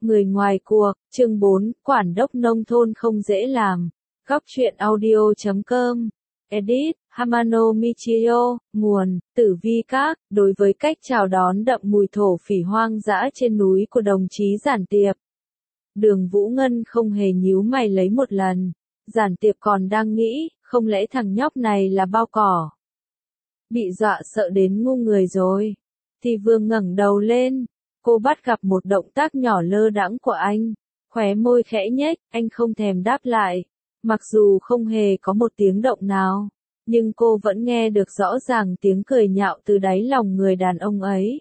Người ngoài cuộc, chương 4, quản đốc nông thôn không dễ làm. Góc truyện audio.com. Edit, Hamano Michio, nguồn, Tử Vi Các. Đối với cách chào đón đậm mùi thổ phỉ hoang dã trên núi của đồng chí Giản Tiệp, Đường Vũ Ngân không hề nhíu mày lấy một lần. Giản Tiệp còn đang nghĩ, không lẽ thằng nhóc này là bao cỏ? Bị dọa sợ đến ngu người rồi. Thì vừa ngẩng đầu lên, cô bắt gặp một động tác nhỏ lơ đãng của anh. Khóe môi khẽ nhếch, anh không thèm đáp lại. Mặc dù không hề có một tiếng động nào, nhưng cô vẫn nghe được rõ ràng tiếng cười nhạo từ đáy lòng người đàn ông ấy.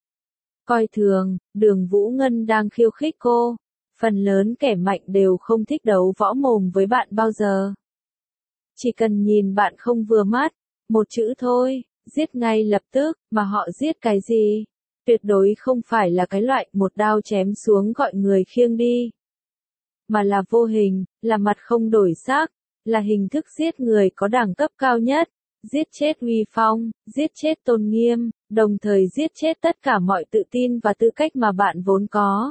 Coi thường, Đường Vũ Ngân đang khiêu khích cô. Phần lớn kẻ mạnh đều không thích đấu võ mồm với bạn bao giờ. Chỉ cần nhìn bạn không vừa mắt, một chữ thôi, giết ngay lập tức, mà họ giết cái gì? Tuyệt đối không phải là cái loại một đao chém xuống gọi người khiêng đi. Mà là vô hình, là mặt không đổi sắc, là hình thức giết người có đẳng cấp cao nhất, giết chết uy phong, giết chết tôn nghiêm, đồng thời giết chết tất cả mọi tự tin và tư cách mà bạn vốn có.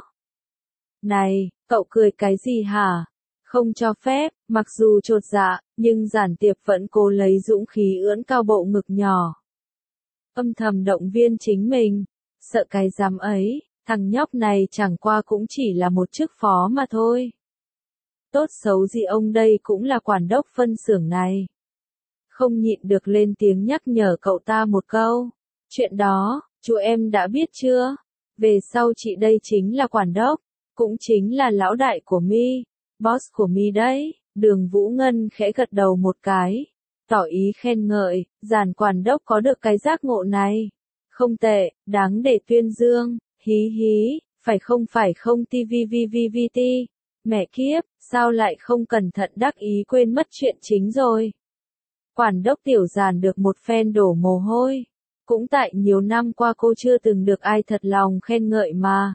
Này, cậu cười cái gì hả? Không cho phép, mặc dù chột dạ, nhưng Giản Tiệp vẫn cố lấy dũng khí ưỡn cao bộ ngực nhỏ. Âm thầm động viên chính mình, sợ cái dám ấy, thằng nhóc này chẳng qua cũng chỉ là một chức phó mà thôi. Tốt xấu gì ông đây cũng là quản đốc phân xưởng này. Không nhịn được lên tiếng nhắc nhở cậu ta một câu. Chuyện đó, chú em đã biết chưa? Về sau chị đây chính là quản đốc, cũng chính là lão đại của mi, boss của mi đấy. Đường Vũ Ngân khẽ gật đầu một cái, tỏ ý khen ngợi, Giản quản đốc có được cái giác ngộ này. Không tệ, đáng để tuyên dương, hí hí, phải không tvvvvt. Mẹ kiếp, sao lại không cẩn thận đắc ý quên mất chuyện chính rồi. Quản đốc Tiểu Giản được một phen đổ mồ hôi. Cũng tại nhiều năm qua cô chưa từng được ai thật lòng khen ngợi mà.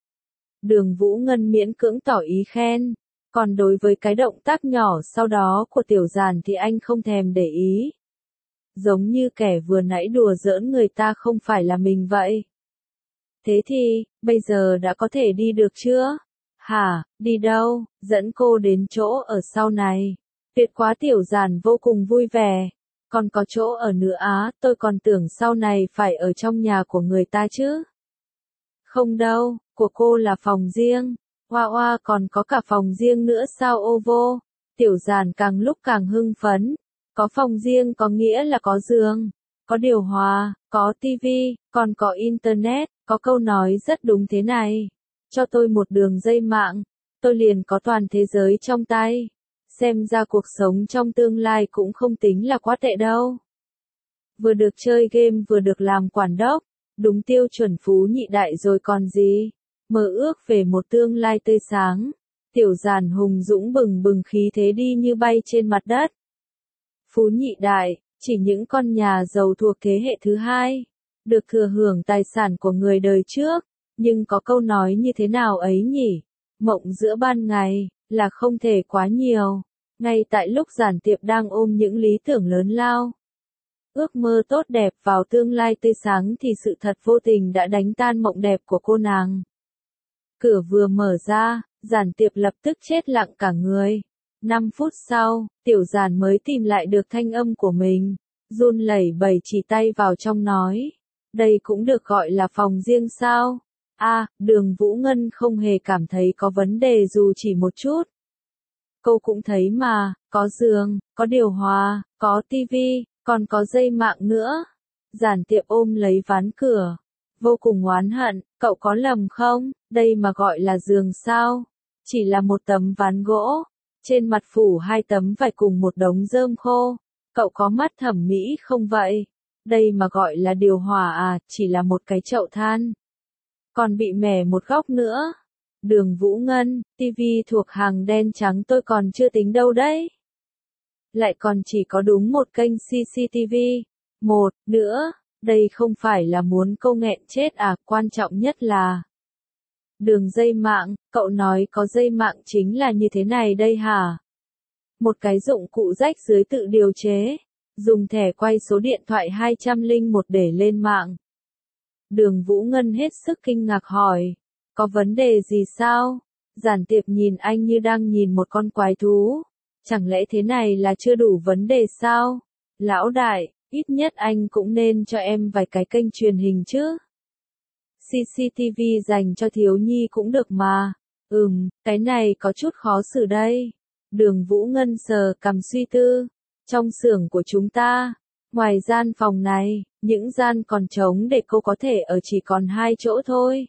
Đường Vũ Ngân miễn cưỡng tỏ ý khen. Còn đối với cái động tác nhỏ sau đó của Tiểu Giản thì anh không thèm để ý. Giống như kẻ vừa nãy đùa giỡn người ta không phải là mình vậy. Thế thì, bây giờ đã có thể đi được chưa? Hả, đi đâu? Dẫn cô đến chỗ ở sau này. Tuyệt quá. Tiểu Giản vô cùng vui vẻ. Còn có chỗ ở nữa á, tôi còn tưởng sau này phải ở trong nhà của người ta chứ. Không đâu, của cô là phòng riêng. Hoa hoa còn có cả phòng riêng nữa sao ô vô? Tiểu Giản càng lúc càng hưng phấn. Có phòng riêng có nghĩa là có giường, có điều hòa, có tivi, còn có internet, có câu nói rất đúng thế này. Cho tôi một đường dây mạng, tôi liền có toàn thế giới trong tay. Xem ra cuộc sống trong tương lai cũng không tính là quá tệ đâu. Vừa được chơi game vừa được làm quản đốc, đúng tiêu chuẩn phú nhị đại rồi còn gì. Mơ ước về một tương lai tươi sáng. Tiểu Giản hùng dũng bừng bừng khí thế đi như bay trên mặt đất. Phú nhị đại, chỉ những con nhà giàu thuộc thế hệ thứ hai, được thừa hưởng tài sản của người đời trước, nhưng có câu nói như thế nào ấy nhỉ? Mộng giữa ban ngày, là không thể quá nhiều. Ngay tại lúc Giản Tiệp đang ôm những lý tưởng lớn lao, ước mơ tốt đẹp vào tương lai tươi sáng thì sự thật vô tình đã đánh tan mộng đẹp của cô nàng. Cửa vừa mở ra, Giản Tiệp lập tức chết lặng cả người. 5 phút sau, Tiểu Giản mới tìm lại được thanh âm của mình, run lẩy bẩy chỉ tay vào trong nói. Đây cũng được gọi là phòng riêng sao? Đường Vũ Ngân không hề cảm thấy có vấn đề dù chỉ một chút. Cô cũng thấy mà, có giường, có điều hòa, có tivi, còn có dây mạng nữa. Giản Tiệp ôm lấy ván cửa, vô cùng oán hận, cậu có lầm không? Đây mà gọi là giường sao? Chỉ là một tấm ván gỗ. Trên mặt phủ 2 tấm vải cùng một đống rơm khô. Cậu có mắt thẩm mỹ không vậy? Đây mà gọi là điều hòa à, chỉ là một cái chậu than. Còn bị mẻ một góc nữa. Đường Vũ Ngân, tivi thuộc hàng đen trắng tôi còn chưa tính đâu đấy. Lại còn chỉ có đúng một kênh CCTV. Một nữa, đây không phải là muốn câu nghẹn chết à, quan trọng nhất là đường dây mạng, cậu nói có dây mạng chính là như thế này đây hả? Một cái dụng cụ rách dưới tự điều chế, dùng thẻ quay số điện thoại 201 để lên mạng. Đường Vũ Ngân hết sức kinh ngạc hỏi, Có vấn đề gì sao? Giản Tiệp nhìn anh như đang nhìn một con quái thú. Chẳng lẽ thế này là chưa đủ vấn đề sao? Lão đại, ít nhất anh cũng nên cho em vài cái kênh truyền hình chứ. CCTV dành cho thiếu nhi cũng được mà. Cái này có chút khó xử đây. Đường Vũ Ngân sờ cằm suy tư. Trong xưởng của chúng ta, ngoài gian phòng này, những gian còn trống để cô có thể ở chỉ còn 2 chỗ thôi.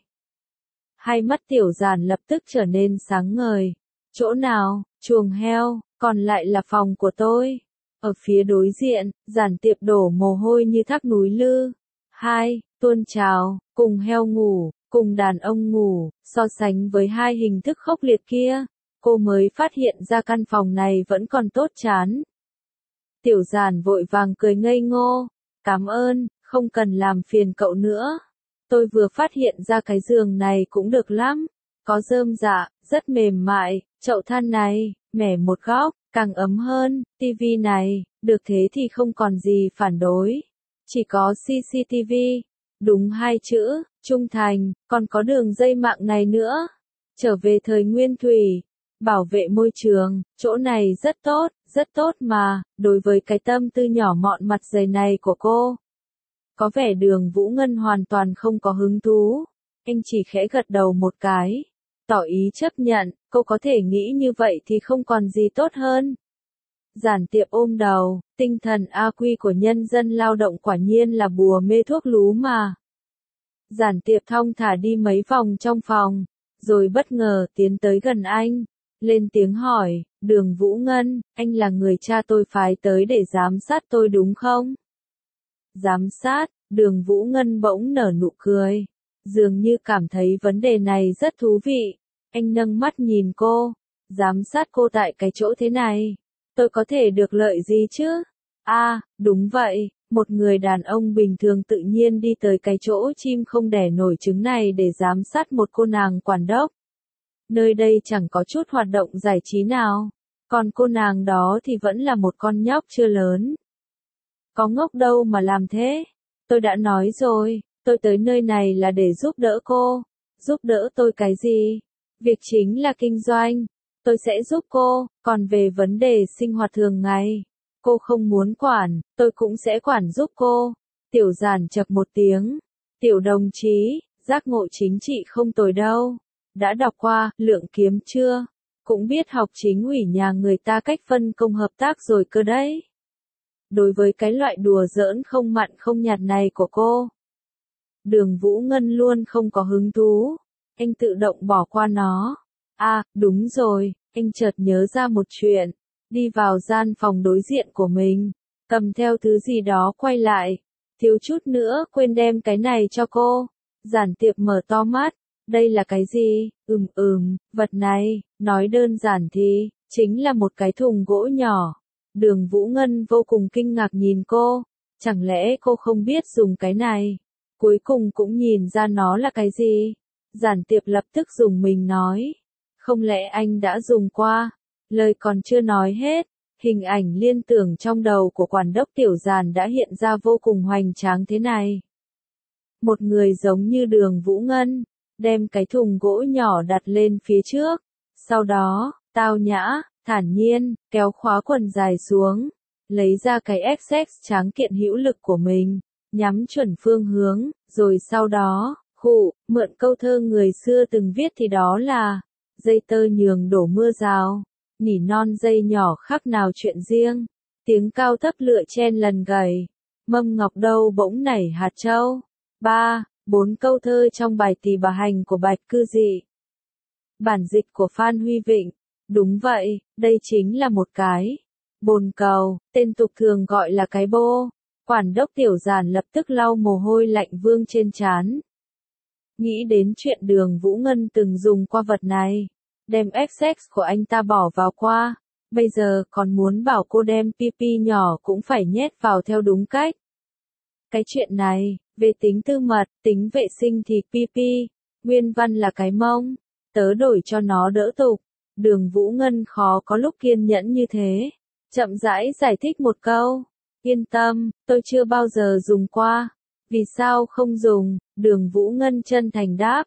Hai mắt Tiểu Giản lập tức trở nên sáng ngời. Chỗ nào? Chuồng heo, còn lại là phòng của tôi. Ở phía đối diện, Giản Tiệp đổ mồ hôi như thác núi lư. Tuôn trào, cùng heo ngủ, cùng đàn ông ngủ, so sánh với hai hình thức khốc liệt kia, cô mới phát hiện ra căn phòng này vẫn còn tốt chán. Tiểu Giản vội vàng cười ngây ngô. Cảm ơn, không cần làm phiền cậu nữa. Tôi vừa phát hiện ra cái giường này cũng được lắm. Có rơm rạ, rất mềm mại, chậu than này, mẻ một góc, càng ấm hơn, tivi này, được thế thì không còn gì phản đối. Chỉ có CCTV, đúng 2 chữ, trung thành, còn có đường dây mạng này nữa. Trở về thời nguyên thủy, bảo vệ môi trường, chỗ này rất tốt mà, đối với cái tâm tư nhỏ mọn mặt dày này của cô. Có vẻ Đường Vũ Ngân hoàn toàn không có hứng thú. Anh chỉ khẽ gật đầu một cái, tỏ ý chấp nhận, cô có thể nghĩ như vậy thì không còn gì tốt hơn. Giản Tiệp ôm đầu, tinh thần A Quy của nhân dân lao động quả nhiên là bùa mê thuốc lú mà. Giản Tiệp thong thả đi mấy vòng trong phòng, rồi bất ngờ tiến tới gần anh, lên tiếng hỏi, Đường Vũ Ngân, anh là người cha tôi phái tới để giám sát tôi đúng không? Giám sát, Đường Vũ Ngân bỗng nở nụ cười, dường như cảm thấy vấn đề này rất thú vị. Anh nâng mắt nhìn cô, giám sát cô tại cái chỗ thế này, tôi có thể được lợi gì chứ? Đúng vậy, một người đàn ông bình thường tự nhiên đi tới cái chỗ chim không đẻ nổi trứng này để giám sát một cô nàng quản đốc. Nơi đây chẳng có chút hoạt động giải trí nào, còn cô nàng đó thì vẫn là một con nhóc chưa lớn. Có ngốc đâu mà làm thế, tôi đã nói rồi, tôi tới nơi này là để giúp đỡ cô. Giúp đỡ tôi cái gì? Việc chính là kinh doanh, tôi sẽ giúp cô, còn về vấn đề sinh hoạt thường ngày, cô không muốn quản, tôi cũng sẽ quản giúp cô. Tiểu Giản chậc một tiếng, Tiểu đồng chí, giác ngộ chính trị không tồi đâu. Đã đọc qua Lượng Kiếm chưa? Cũng biết học chính ủy nhà người ta cách phân công hợp tác rồi cơ đấy. Đối với cái loại đùa giỡn không mặn không nhạt này của cô, Đường Vũ Ngân luôn không có hứng thú. Anh tự động bỏ qua nó. Đúng rồi, anh chợt nhớ ra một chuyện. Đi vào gian phòng đối diện của mình, cầm theo thứ gì đó quay lại, thiếu chút nữa quên đem cái này cho cô. Giản Tiệp mở to mắt, đây là cái gì? Vật này, nói đơn giản thì, chính là một cái thùng gỗ nhỏ. Đường Vũ Ngân vô cùng kinh ngạc nhìn cô, chẳng lẽ cô không biết dùng cái này? Cuối cùng cũng nhìn ra nó là cái gì? Giản Tiệp lập tức dùng mình nói, không lẽ anh đã dùng qua? Lời còn chưa nói hết, hình ảnh liên tưởng trong đầu của quản đốc Tiểu Giản đã hiện ra vô cùng hoành tráng thế này. Một người giống như Đường Vũ Ngân, đem cái thùng gỗ nhỏ đặt lên phía trước, sau đó, tao nhã, thản nhiên, kéo khóa quần dài xuống, lấy ra cái XX tráng kiện hữu lực của mình, nhắm chuẩn phương hướng, rồi sau đó, mượn câu thơ người xưa từng viết thì đó là, dây tơ nhường đổ mưa rào, nỉ non dây nhỏ khác nào chuyện riêng, tiếng cao thấp lựa chen lần gầy, mâm ngọc đâu bỗng nảy hạt châu. 4 câu thơ trong bài Tỳ Bà Hành của Bạch Cư Dị. Bản dịch của Phan Huy Vịnh. Đúng vậy, đây chính là một cái bồn cầu, tên tục thường gọi là cái bô. Quản đốc Tiểu Giản lập tức lau mồ hôi lạnh vương trên trán. Nghĩ đến chuyện Đường Vũ Ngân từng dùng qua vật này, đem XX của anh ta bỏ vào qua, bây giờ còn muốn bảo cô đem PP nhỏ cũng phải nhét vào theo đúng cách. Cái chuyện này, về tính tư mật, tính vệ sinh thì PP, nguyên văn là cái mông, tớ đổi cho nó đỡ tục. Đường Vũ Ngân khó có lúc kiên nhẫn như thế, chậm rãi giải thích một câu, yên tâm, tôi chưa bao giờ dùng qua. Vì sao không dùng? Đường Vũ Ngân chân thành đáp,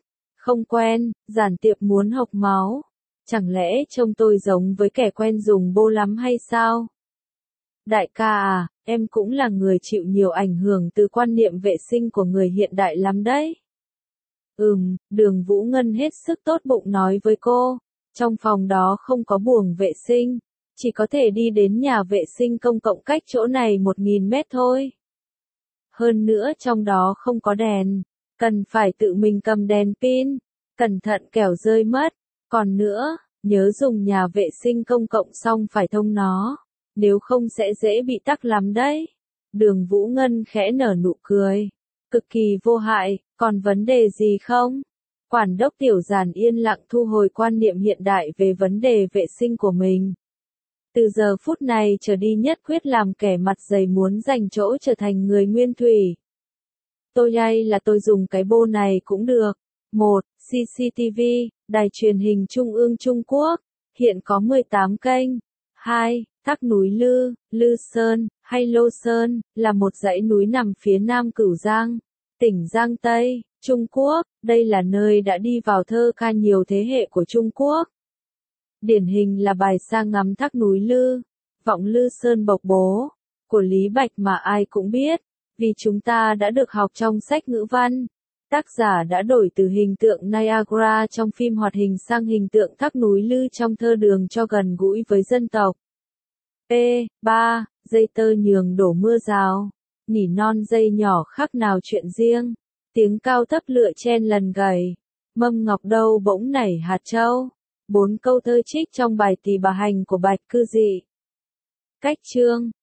Không quen, giản tiệp muốn hộc máu. Chẳng lẽ trông tôi giống với kẻ quen dùng bô lắm hay sao? Đại ca à, em cũng là người chịu nhiều ảnh hưởng từ quan niệm vệ sinh của người hiện đại lắm đấy. Đường Vũ Ngân hết sức tốt bụng nói với cô. Trong phòng đó không có buồng vệ sinh, chỉ có thể đi đến nhà vệ sinh công cộng cách chỗ này 1000 mét thôi. Hơn nữa trong đó không có đèn, cần phải tự mình cầm đèn pin, cẩn thận kẻo rơi mất. Còn nữa, nhớ dùng nhà vệ sinh công cộng xong phải thông nó, nếu không sẽ dễ bị tắc lắm đấy. Đường Vũ Ngân khẽ nở nụ cười, cực kỳ vô hại, còn vấn đề gì không? Quản đốc Tiểu Giản yên lặng thu hồi quan niệm hiện đại về vấn đề vệ sinh của mình. Từ giờ phút này trở đi nhất quyết làm kẻ mặt dày muốn giành chỗ trở thành người nguyên thủy. Tôi hay là tôi dùng cái bô này cũng được. 1. CCTV, Đài truyền hình Trung ương Trung Quốc, hiện có 18 kênh. 2. Thác núi Lư, Lư Sơn, hay Lô Sơn, là một dãy núi nằm phía nam Cửu Giang, tỉnh Giang Tây, Trung Quốc. Đây là nơi đã đi vào thơ ca nhiều thế hệ của Trung Quốc. Điển hình là bài Sa ngắm thác núi Lư, vọng Lư Sơn bộc bố, của Lý Bạch mà ai cũng biết, vì chúng ta đã được học trong sách ngữ văn. Tác giả đã đổi từ hình tượng Niagara trong phim hoạt hình sang hình tượng thác núi Lư trong thơ Đường cho gần gũi với dân tộc. 3. Dây tơ nhường đổ mưa rào, nỉ non dây nhỏ khác nào chuyện riêng, tiếng cao thấp lựa chen lần gầy, mâm ngọc đâu bỗng nảy hạt châu. 4 câu thơ trích trong bài Tỳ Bà Hành của Bạch Cư Dị. Cách chương